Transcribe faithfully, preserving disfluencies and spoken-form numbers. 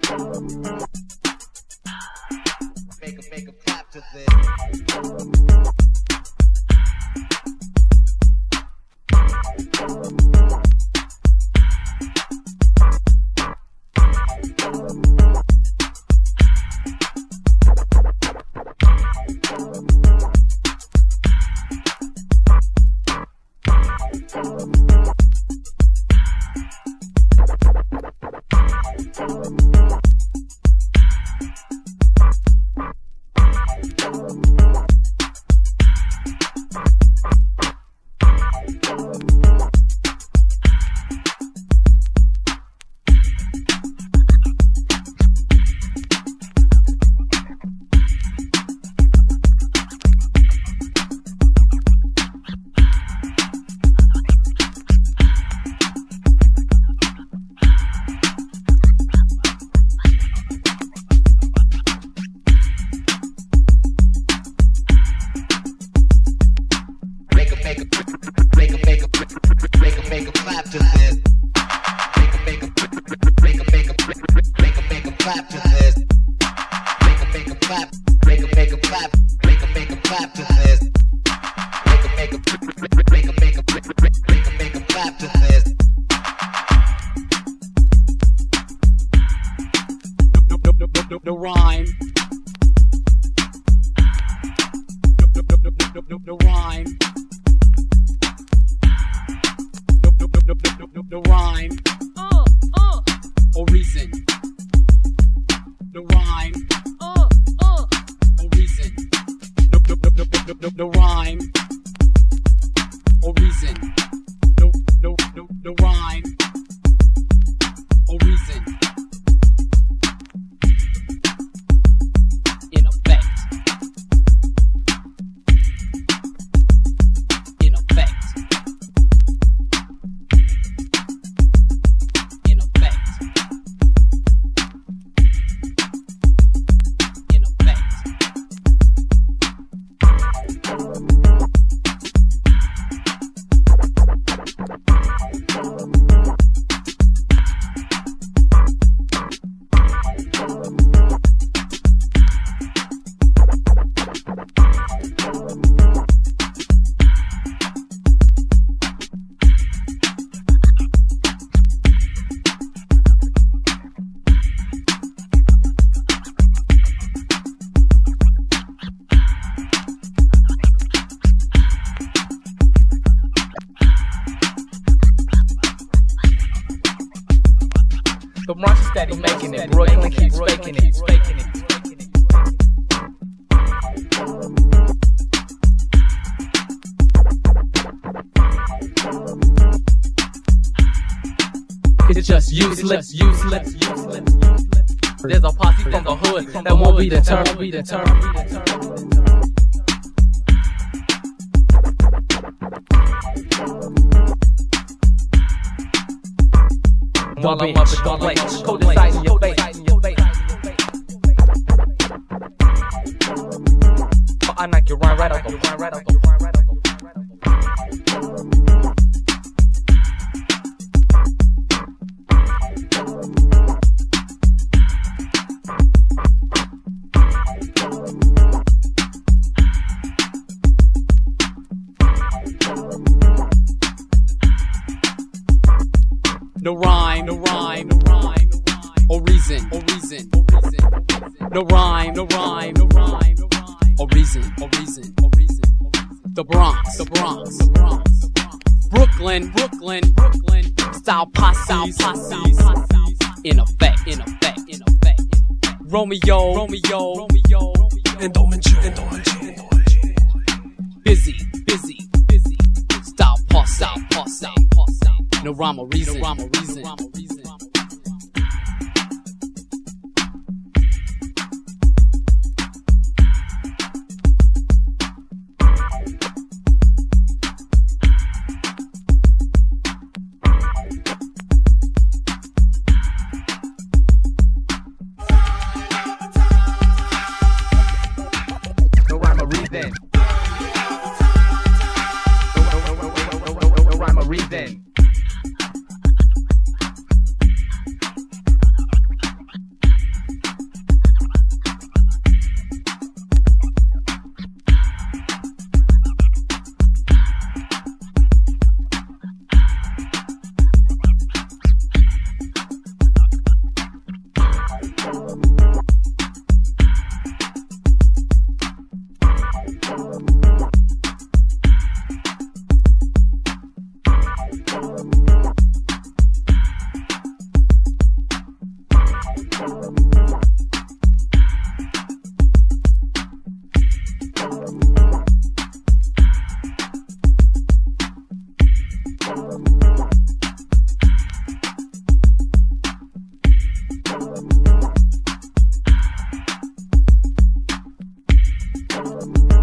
Make a, make a clap to this. The rhyme. The, the, the, the, the, the rhyme. The, the, the, the, the, the rhyme. Uh, uh. Or reason. The rhyme. Uh, uh. Or reason. The, the, the, the, the, the, the rhyme. Or reason. The, the, the, the rhyme. Or reason. The Bronx is steady making it, Brooklyn keeps faking it, faking it. It's just useless, useless, useless. There's a posse from the hood that won't be deterred, be deterred. While I'm up at the place, co-deciding your face. I knock your rhyme right out the rhyme right out the rhyme right out No rhyme, no rhyme, no rhyme, or reason, or reason, or reason. No rhyme, no rhyme, no rhyme, or reason, or reason, or reason. The Bronx, the Bronx, the Bronx, the Bronx. Brooklyn, Brooklyn, Brooklyn. Style posse, style posse. In effect, in effect, in effect. Romeo, Romeo, Romeo, Endolmenture, Endolmenture. Busy, busy, busy. Style posse, style posse, style posse. No rhyme or reason, no rhyme or reason. No rhyme or reason. No rhyme or reason. No rhyme or reason. We'll be right back.